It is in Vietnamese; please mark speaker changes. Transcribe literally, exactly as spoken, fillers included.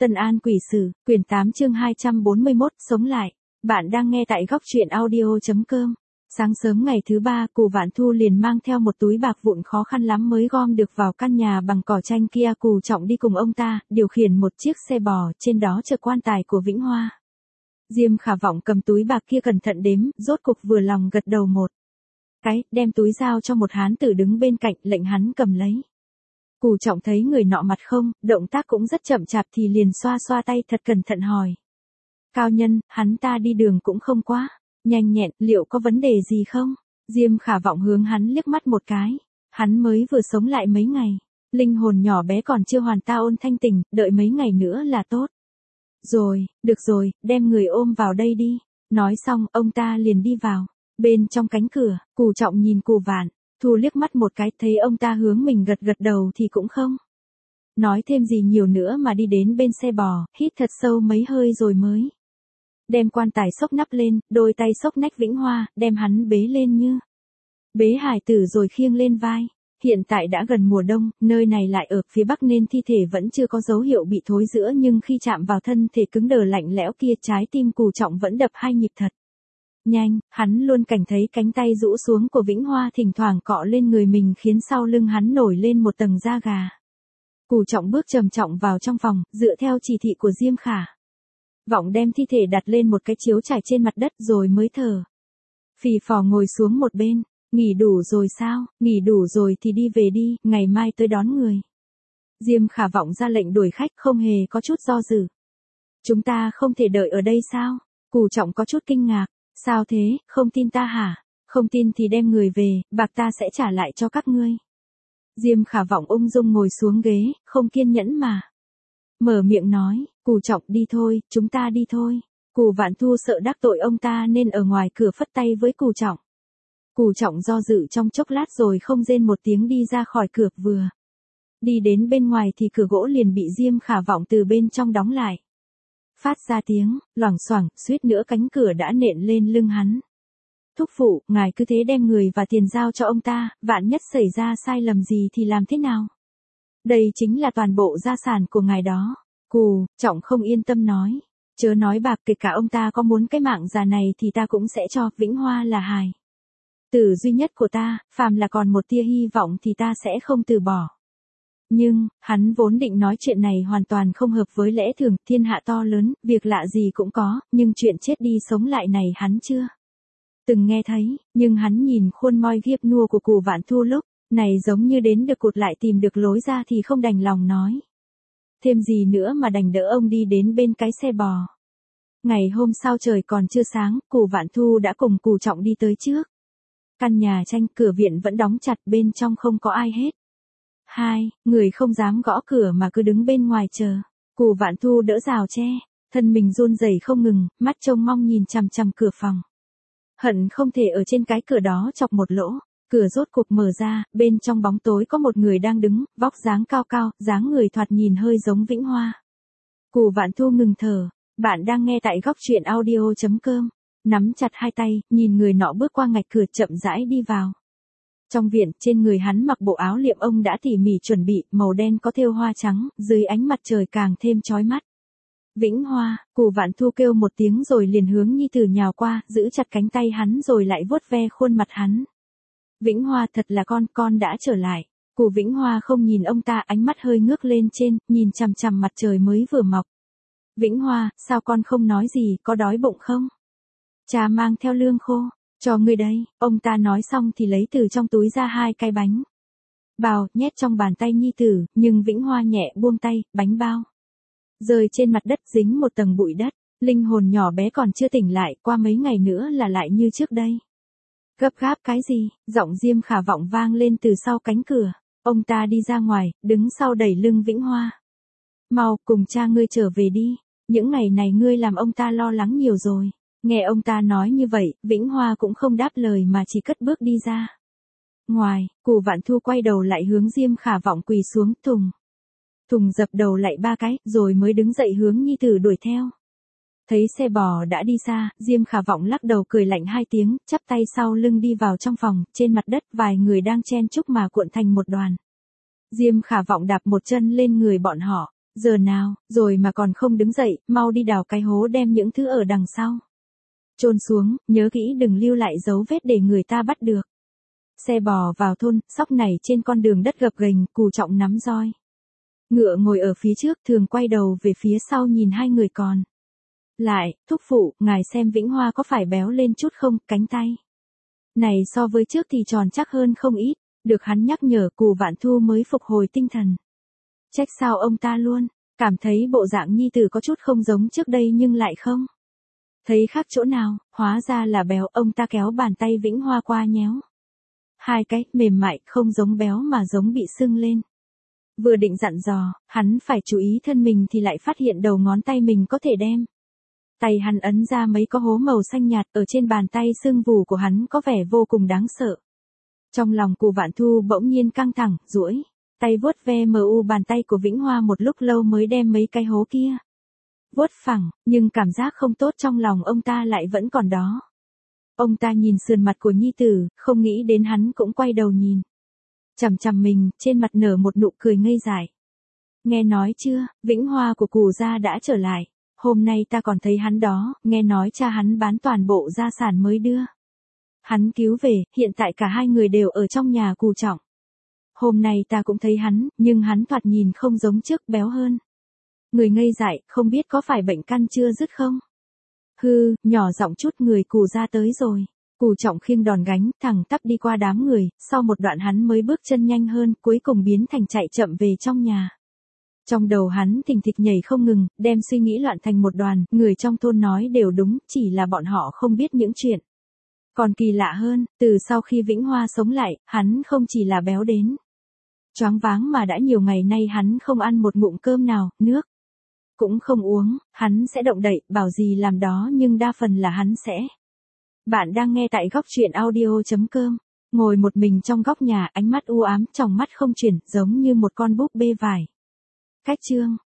Speaker 1: Tân An Quỷ Sử, quyển tám chương hai trăm bốn mươi mốt, sống lại. Bạn đang nghe tại góc truyện audio.com. Sáng sớm ngày thứ ba, Cù Vạn Thu liền mang theo một túi bạc vụn khó khăn lắm mới gom được vào căn nhà bằng cỏ tranh kia. Cù Trọng đi cùng ông ta, điều khiển một chiếc xe bò, trên đó chở quan tài của Vĩnh Hoa. Diêm Khả Vọng cầm túi bạc kia cẩn thận đếm, rốt cục vừa lòng gật đầu một cái, đem túi giao cho một hán tử đứng bên cạnh, lệnh hắn cầm lấy. Cù Trọng thấy người nọ mặt không, động tác cũng rất chậm chạp thì liền xoa xoa tay thật cẩn thận hỏi. Cao nhân, hắn ta đi đường cũng không quá nhanh nhẹn, liệu có vấn đề gì không? Diêm Khả Vọng hướng hắn liếc mắt một cái. Hắn mới vừa sống lại mấy ngày, linh hồn nhỏ bé còn chưa hoàn ta ôn thanh tỉnh, đợi mấy ngày nữa là tốt. Rồi, được rồi, đem người ôm vào đây đi. Nói xong, ông ta liền đi vào. Bên trong cánh cửa, Cù Trọng nhìn Cù Vạn Thu liếc mắt một cái, thấy ông ta hướng mình gật gật đầu thì cũng không nói thêm gì nhiều nữa mà đi đến bên xe bò, hít thật sâu mấy hơi rồi mới đem quan tài xốc nắp lên, đôi tay xốc nách Vĩnh Hoa, đem hắn bế lên như bế hài tử rồi khiêng lên vai. Hiện tại đã gần mùa đông, nơi này lại ở phía bắc nên thi thể vẫn chưa có dấu hiệu bị thối rữa, nhưng khi chạm vào thân thể cứng đờ lạnh lẽo kia, trái tim Cù Trọng vẫn đập hai nhịp thật nhanh. Hắn luôn cảnh thấy cánh tay rũ xuống của Vĩnh Hoa thỉnh thoảng cọ lên người mình khiến sau lưng hắn nổi lên một tầng da gà. Cù Trọng bước trầm trọng vào trong phòng, dựa theo chỉ thị của Diêm Khả Vọng đem thi thể đặt lên một cái chiếu trải trên mặt đất rồi mới thở phì phò ngồi xuống một bên. Nghỉ đủ rồi sao? Nghỉ đủ rồi thì đi về đi, ngày mai tới đón người. Diêm Khả Vọng ra lệnh đuổi khách, không hề có chút do dự. Chúng ta không thể đợi ở đây sao? Cù Trọng có chút kinh ngạc. Sao thế, không tin ta hả? Không tin thì đem người về, bạc ta sẽ trả lại cho các ngươi. Diêm Khả Vọng ung dung ngồi xuống ghế, không kiên nhẫn mà mở miệng nói. Cù Trọng, đi thôi, chúng ta đi thôi. Cù Vạn Thu sợ đắc tội ông ta nên ở ngoài cửa phất tay với Cù Trọng. Cù Trọng do dự trong chốc lát rồi không rên một tiếng đi ra khỏi cửa, vừa đi đến bên ngoài thì cửa gỗ liền bị Diêm Khả Vọng từ bên trong đóng lại. Phát ra tiếng loảng xoảng, suýt nữa cánh cửa đã nện lên lưng hắn. Thúc phụ, ngài cứ thế đem người và tiền giao cho ông ta, vạn nhất xảy ra sai lầm gì thì làm thế nào? Đây chính là toàn bộ gia sản của ngài đó. Cù Trọng không yên tâm nói. Chớ nói bạc, kể cả ông ta có muốn cái mạng già này thì ta cũng sẽ cho. Vĩnh Hoa là hài tử duy nhất của ta, phàm là còn một tia hy vọng thì ta sẽ không từ bỏ. Nhưng, hắn vốn định nói chuyện này hoàn toàn không hợp với lẽ thường, thiên hạ to lớn, việc lạ gì cũng có, nhưng chuyện chết đi sống lại này hắn chưa từng nghe thấy. Nhưng hắn nhìn khuôn moi ghiếp nua của Cù Vạn Thu lúc này giống như đến được cụt lại tìm được lối ra thì không đành lòng nói thêm gì nữa mà đành đỡ ông đi đến bên cái xe bò. Ngày hôm sau trời còn chưa sáng, Cù Vạn Thu đã cùng Cù Trọng đi tới trước căn nhà tranh, cửa viện vẫn đóng chặt, bên trong không có ai hết. Hai người không dám gõ cửa mà cứ đứng bên ngoài chờ. Cù Vạn Thu đỡ rào tre, thân mình run rẩy không ngừng, mắt trông mong nhìn chằm chằm cửa phòng. Hận không thể ở trên cái cửa đó chọc một lỗ. Cửa rốt cục mở ra, bên trong bóng tối có một người đang đứng, vóc dáng cao cao, dáng người thoạt nhìn hơi giống Vĩnh Hoa. Cù Vạn Thu ngừng thở. Bạn đang nghe tại góc truyện audio.com. Nắm chặt hai tay, nhìn người nọ bước qua ngạch cửa chậm rãi đi vào. Trong viện, trên người hắn mặc bộ áo liệm ông đã tỉ mỉ chuẩn bị, màu đen có thêu hoa trắng, dưới ánh mặt trời càng thêm chói mắt. Vĩnh Hoa, Cù Vạn Thu kêu một tiếng rồi liền hướng nhi tử nhào qua, giữ chặt cánh tay hắn rồi lại vuốt ve khuôn mặt hắn. Vĩnh Hoa, thật là con, con đã trở lại. Cù Vĩnh Hoa không nhìn ông ta, ánh mắt hơi ngước lên trên, nhìn chằm chằm mặt trời mới vừa mọc. Vĩnh Hoa, sao con không nói gì, có đói bụng không? Cha mang theo lương khô cho ngươi đây. Ông ta nói xong thì lấy từ trong túi ra hai cái bánh bao, nhét trong bàn tay nhi tử, nhưng Vĩnh Hoa nhẹ buông tay, bánh bao rơi trên mặt đất dính một tầng bụi đất. Linh hồn nhỏ bé còn chưa tỉnh lại, qua mấy ngày nữa là lại như trước đây. Gấp gáp cái gì? Giọng Diêm Khả Vọng vang lên từ sau cánh cửa. Ông ta đi ra ngoài, đứng sau đẩy lưng Vĩnh Hoa. Mau, cùng cha ngươi trở về đi. Những ngày này ngươi làm ông ta lo lắng nhiều rồi. Nghe ông ta nói như vậy, Vĩnh Hoa cũng không đáp lời mà chỉ cất bước đi ra ngoài. Cù Vạn Thu quay đầu lại hướng Diêm Khả Vọng quỳ xuống, thùng thùng dập đầu lại ba cái, rồi mới đứng dậy hướng nhi tử đuổi theo. Thấy xe bò đã đi xa, Diêm Khả Vọng lắc đầu cười lạnh hai tiếng, chắp tay sau lưng đi vào trong phòng. Trên mặt đất vài người đang chen chúc mà cuộn thành một đoàn. Diêm Khả Vọng đạp một chân lên người bọn họ. Giờ nào, rồi mà còn không đứng dậy, mau đi đào cái hố đem những thứ ở đằng sau chôn xuống, nhớ kỹ đừng lưu lại dấu vết để người ta bắt được. Xe bò vào thôn, sóc này trên con đường đất gập ghềnh, Cù Trọng nắm roi. Ngựa ngồi ở phía trước, thường quay đầu về phía sau nhìn hai người còn lại, thúc phụ, ngài xem Vĩnh Hoa có phải béo lên chút không, cánh tay này so với trước thì tròn chắc hơn không ít, được hắn nhắc nhở Cù Vạn Thu mới phục hồi tinh thần. Trách sao ông ta luôn, cảm thấy bộ dạng nhi tử có chút không giống trước đây nhưng lại không thấy khác chỗ nào, hóa ra là béo, ông ta kéo bàn tay Vĩnh Hoa qua nhéo. Hai cái, mềm mại, không giống béo mà giống bị sưng lên. Vừa định dặn dò, hắn phải chú ý thân mình thì lại phát hiện đầu ngón tay mình có thể đem. Tay hắn ấn ra mấy có hố màu xanh nhạt ở trên bàn tay sưng vù của hắn có vẻ vô cùng đáng sợ. Trong lòng Cù Vạn Thu bỗng nhiên căng thẳng, duỗi tay vuốt ve mờ u bàn tay của Vĩnh Hoa một lúc lâu mới đem mấy cái hố kia vuốt phẳng, nhưng cảm giác không tốt trong lòng ông ta lại vẫn còn đó. Ông ta nhìn sườn mặt của nhi tử, không nghĩ đến hắn cũng quay đầu nhìn chằm chằm mình, trên mặt nở một nụ cười ngây dại. Nghe nói chưa, Vĩnh Hoa của Cù gia đã trở lại. Hôm nay ta còn thấy hắn đó, nghe nói cha hắn bán toàn bộ gia sản mới đưa hắn cứu về, hiện tại cả hai người đều ở trong nhà Cù Trọng. Hôm nay ta cũng thấy hắn, nhưng hắn thoạt nhìn không giống trước, béo hơn. Người ngây dại, không biết có phải bệnh căn chưa dứt không? Hư, nhỏ giọng chút, người Cù gia tới rồi. Cù Trọng khiêng đòn gánh, thẳng tắp đi qua đám người, sau một đoạn hắn mới bước chân nhanh hơn, cuối cùng biến thành chạy chậm về trong nhà. Trong đầu hắn thình thịch nhảy không ngừng, đem suy nghĩ loạn thành một đoàn, người trong thôn nói đều đúng, chỉ là bọn họ không biết những chuyện. Còn kỳ lạ hơn, từ sau khi Vĩnh Hoa sống lại, hắn không chỉ là béo đến choáng váng mà đã nhiều ngày nay hắn không ăn một ngụm cơm nào, nước cũng không uống, hắn sẽ động đậy, bảo gì làm đó nhưng đa phần là hắn sẽ. Bạn đang nghe tại góc truyện audio chấm com, ngồi một mình trong góc nhà, ánh mắt u ám, tròng mắt không chuyển, giống như một con búp bê vải. Cách chương